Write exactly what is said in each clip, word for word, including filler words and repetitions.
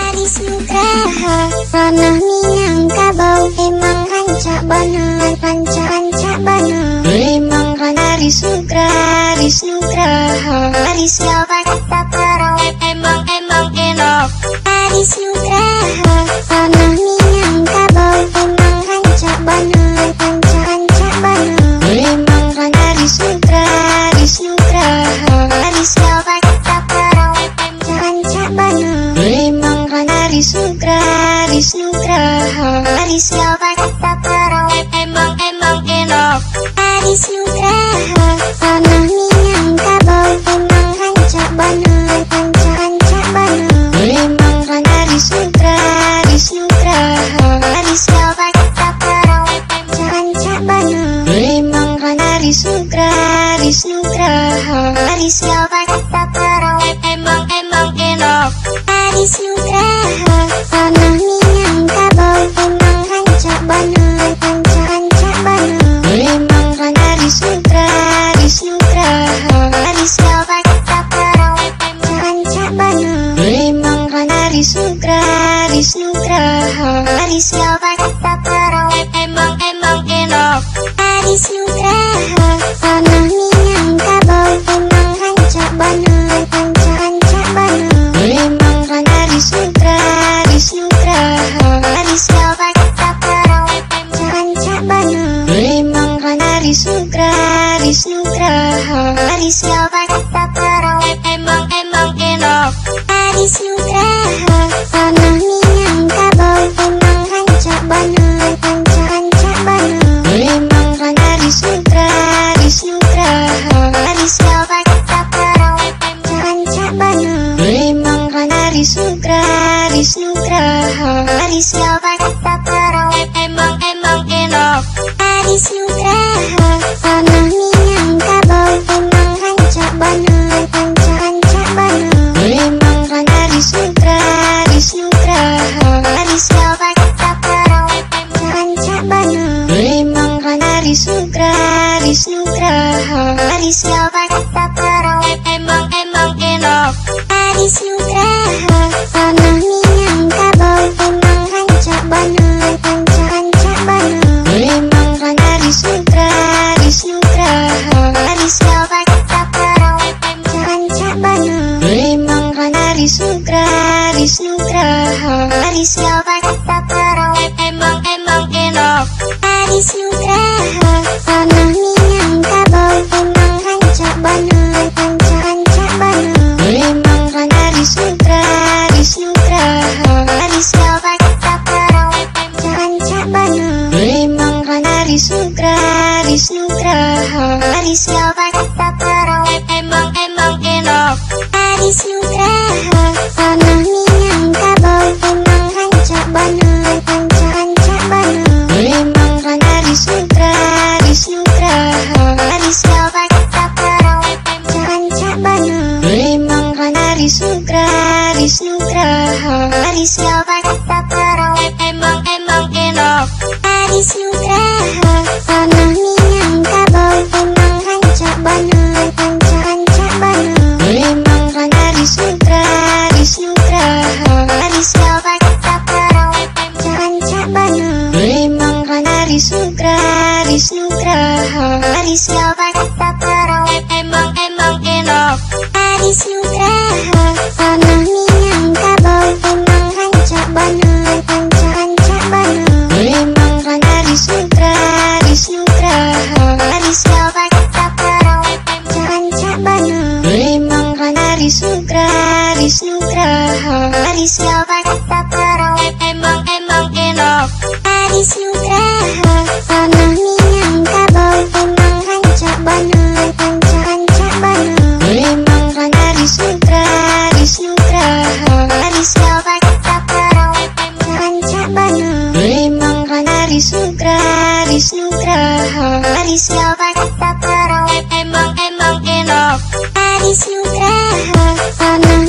Aris Nugraha Ranah Minangkabau emang rancak bener, rancak-rancak bener. Emang kan Aris Nugraha, Aris Nugraha Aris Jawa kata perawat emang-emang enak. Aris Nugraha Ranah Minangkabau emang rancak bener, rancak-rancak bener. Emang kan Aris Nugraha, Aris Nugraha Aris Jawa kata perawat rancak bener. Emang kan Aris Nugraha, Aris Nugraha Aris Jawa kata perawat emang-emang enak. Aris Nugraha Ranah Minangkabau emang rancak bener, rancak-rancak bener. Emang kan Aris Nugraha, Aris Nugraha Aris Jawa kata perawat rancak bener. Emang kan Aris Nugraha, Aris Nugraha Aris Jawa kata perawat emang-emang enak. Aris Nugraha Ranah Minangkabau emang rancak bener, rancak-rancak bener. Emang kan Aris Nugraha, Aris Nugraha Aris Jawa kata perawat rancak bener. Emang kan Aris Nugraha, Aris Nugraha Aris Jawa kata perawat emang-emang enak. Aris Nugraha Ranah Minangkabau emang rancak bener, rancak-rancak bener. Emang kan Aris Nugraha, Aris Nugraha Aris Jawa kata perawat rancak bener. Emang kan Aris Nugraha, Aris Nugraha Aris Jawa kata perawat emang-emang enak. Aris Nugraha Ranah Minangkabau emang rancak bener, rancak-rancak bener. Emang kan Aris Nugraha, Aris Nugraha Aris Jawa kata perawat rancak bener. Emang kan Aris Nugraha, Aris Nugraha Aris Jawa kata perawat emang-emang enak. Aris Nugraha Ranah Minangkabau emang rancak bener, rancak-rancak bener. Emang kan Aris Nugraha, Aris Nugraha Aris Jawa kata perawat rancak bener. Emang kan Aris Nugraha, Aris Nugraha Aris Jawa kata perawat emang-emang enak. Aris Nugraha Ranah Minangkabau emang rancak bener, rancak-rancak bener. Emang kan Aris Nugraha, Aris Nugraha Aris Jawa kata perawat rancak bener. Emang kan Aris Nugraha, Aris Nugraha Aris Jawa kata perawat emang-emang enak. Aris Nugraha Ranah Minangkabau emang rancak bener, rancak-rancak bener. Emang kan Aris Nugraha, Aris Nugraha Aris Jawa kata perawat rancak bener. Emang kan Aris Nugraha, Aris Nugraha Aris Jawa kata perawat emang-emang enak. Aris Nugraha Ranah Minangkabau emang rancak bener, rancak-rancak bener. Emang kan Aris Nugraha, Aris Nugraha Aris Jawa kata perawat rancak bener. Emang kan Aris Nugraha, Aris Nugraha Aris Jawa kata perawat emang-emang enak. Aris Nugraha Ranah Minangkabau emang rancak bener, rancak-rancak bener. Emang kan Aris Nugraha, Aris Nugraha Aris Jawa kata perawat rancak bener. Emang kan Aris Nugraha, Aris Nugraha Aris Jawa kata perawat emang-emang enak. Aris Nugraha Ranah Minangkabau emang rancak bener, rancak-rancak bener. Emang kan Aris Nugraha, Aris Nugraha Aris Jawa kata perawat rancak bener. Emang kan Aris Nugraha, Aris Nugraha Aris Jawa kata perawat emang-emang enak. Aris Nugraha Ranah Minangkabau emang rancak bener, rancak-rancak bener. Emang kan Aris Nugraha, Aris Nugraha Aris Jawa kata perawat rancak bener. Emang kan Aris Nugraha, Aris Nugraha Aris Jawa kata perawat emang-emang enak. Aris Nugraha Ranah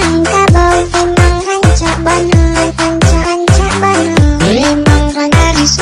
Minangkabau emang rancak bener, rancak-rancak bener. Emang kan Aris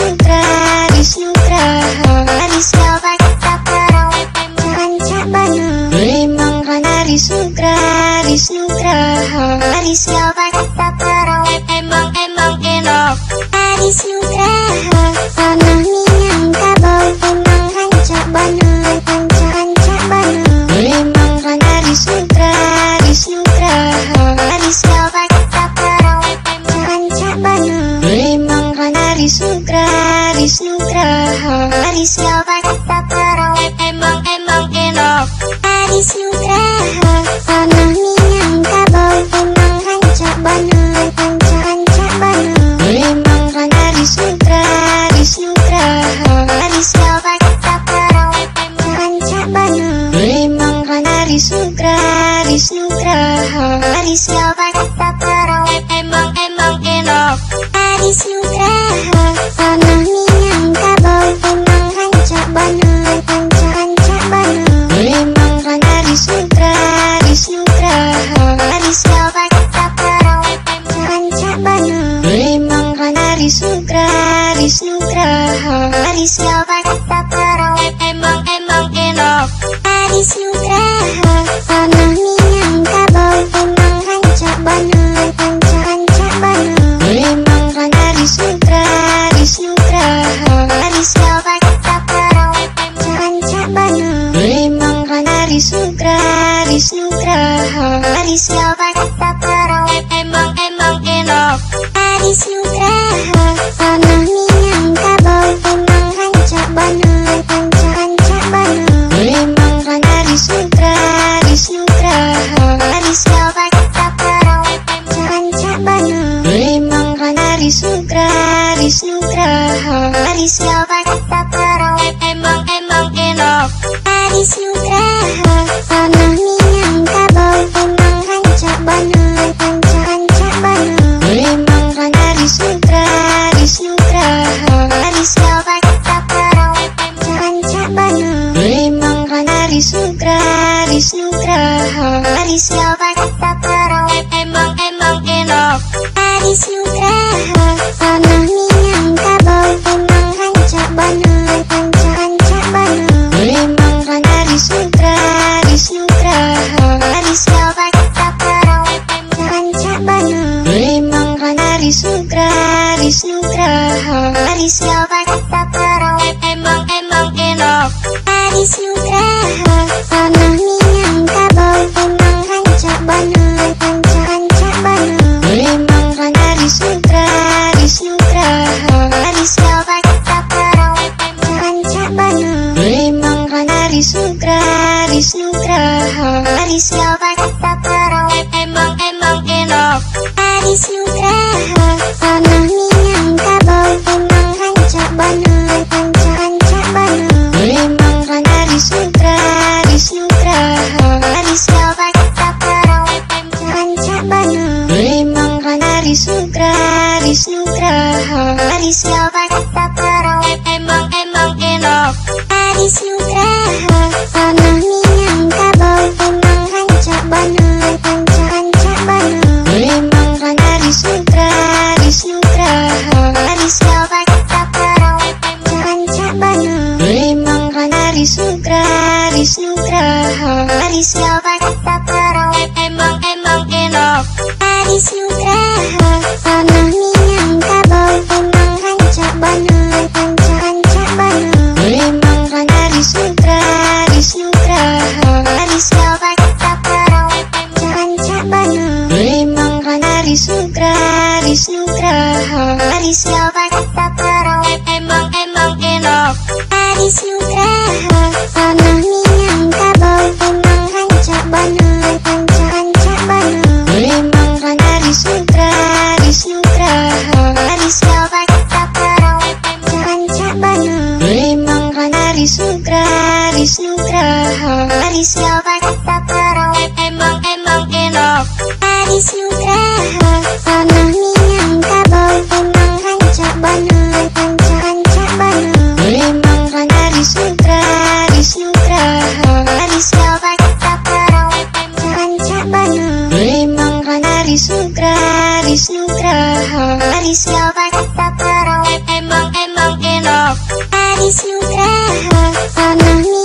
Aris Nugraha, tanah Minangkabau emang rancak bener, rancak-rancak bener. Emang kan Aris Nugraha, Aris Nugraha, Aris Jawa kita perawat emang rancak bener. Emang kan Aris Nugraha, Aris Nugraha, Aris Jawa kita perawat emang emang enak. Aris Nugraha, tanah Minangkabau emang rancak bener, rancak-rancak bener. Emang kan Aris Nugraha, Aris Nugraha, Aris Jawa kita perawat emang rancak bener. Emang kan Aris Nugraha, Aris Nugraha, Aris Jawa kita perawat emang emang enak. Aris Nugraha, tanah Minangkabau emang rancak bener, rancak-rancak bener. Emang kan Aris Nugraha, Aris Nugraha, Aris Jawa kita perawat emang rancak bener. Emang kan Aris Nugraha, Aris Nugraha, Aris Jawa kita perawat emang emang enak. Aris Nugraha, tanah Minangkabau emang rancak bener, rancak-rancak bener. Emang kan Aris Nugraha, Aris Nugraha, Aris Jawa kita perawat emang rancak bener. Emang kan Aris Nugraha, Aris Nugraha, Aris Jawa kita perawat emang emang enak. Aris Nugraha, tanah Minangkabau emang rancak bener, rancak-rancak bener. Emang kan Aris Nugraha, Aris Nugraha, Aris Jawa kita perawat emang rancak bener. Emang kan Aris Nugraha, Aris Nugraha, Aris Jawa kita perawat emang emang enak. Aris Nugraha, tanah Minangkabau emang rancak bener, rancak-rancak bener. Emang kan Aris Nugraha, Aris Nugraha, Aris Jawa kita perawat emang rancak bener. Emang kan Aris Nugraha, Aris Nugraha, Aris Jawa kita perawat emang emang enak. Aris Nugraha, tanah Minangkabau emang rancak bener, rancak-rancak bener. Emang kan Aris Nugraha, Aris Nugraha, Aris Jawa kita perawat emang rancak bener. Emang kan Aris Nugraha, Aris Nugraha, Aris Jawa kita perawat emang emang enak. Aris Nugraha, tanah Minangkabau emang rancak bener, rancak-rancak bener. Emang kan Aris Nugraha, Aris Nugraha, Aris Jawa kita perawat emang rancak bener. Emang kan Aris Nugraha, Aris Nugraha, Aris Jawa kita perawat emang emang enak. Aris Nugraha, tanah Minangkabau emang rancak bener, rancak-rancak bener. Emang kan Aris Nugraha, Aris Nugraha, Aris Jawa kita perawat emang rancak bener. Emang kan Aris Nugraha, Aris Nugraha, Aris Jawa kita perawat emang emang enak. Aris Nugraha, tanah Minangkabau emang rancak bener, rancak-rancak bener. Emang kan Aris Nugraha, Aris Nugraha, Aris Jawa kita perawat emang rancak bener. Emang kan Aris Nugraha, Aris Nugraha, Aris Jawa kita perawat emang emang enak. Aris Nugraha, tanah Minangkabau emang rancak bener, rancak-rancak bener. Emang kan Aris Nugraha, Aris Nugraha, Aris Jawa kita perawat emang rancak bener. Emang kan Aris Nugraha, Aris Nugraha, Aris Jawa kita perawat emang emang enak. Aris Nugraha, tanah Minangkabau emang rancak bener, rancak-rancak bener. Emang kan Aris Nugraha, Aris Nugraha, Aris Jawa kita perawat emang rancak bener. Emang kan Aris Nugraha, Aris Nugraha, Aris Jawa kita perawat emang emang enak. Aris Nugraha, tanah Minangkabau emang rancak bener, rancak-rancak bener. Emang kan Aris Nugraha, Aris Nugraha, Aris Jawa kita perawat emang rancak bener. Emang kan Aris Nugraha, Aris Nugraha, Aris Jawa kita perawat emang emang enak. Aris Nugraha, tanah